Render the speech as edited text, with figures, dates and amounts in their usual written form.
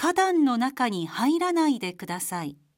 花壇の中に入らないでください。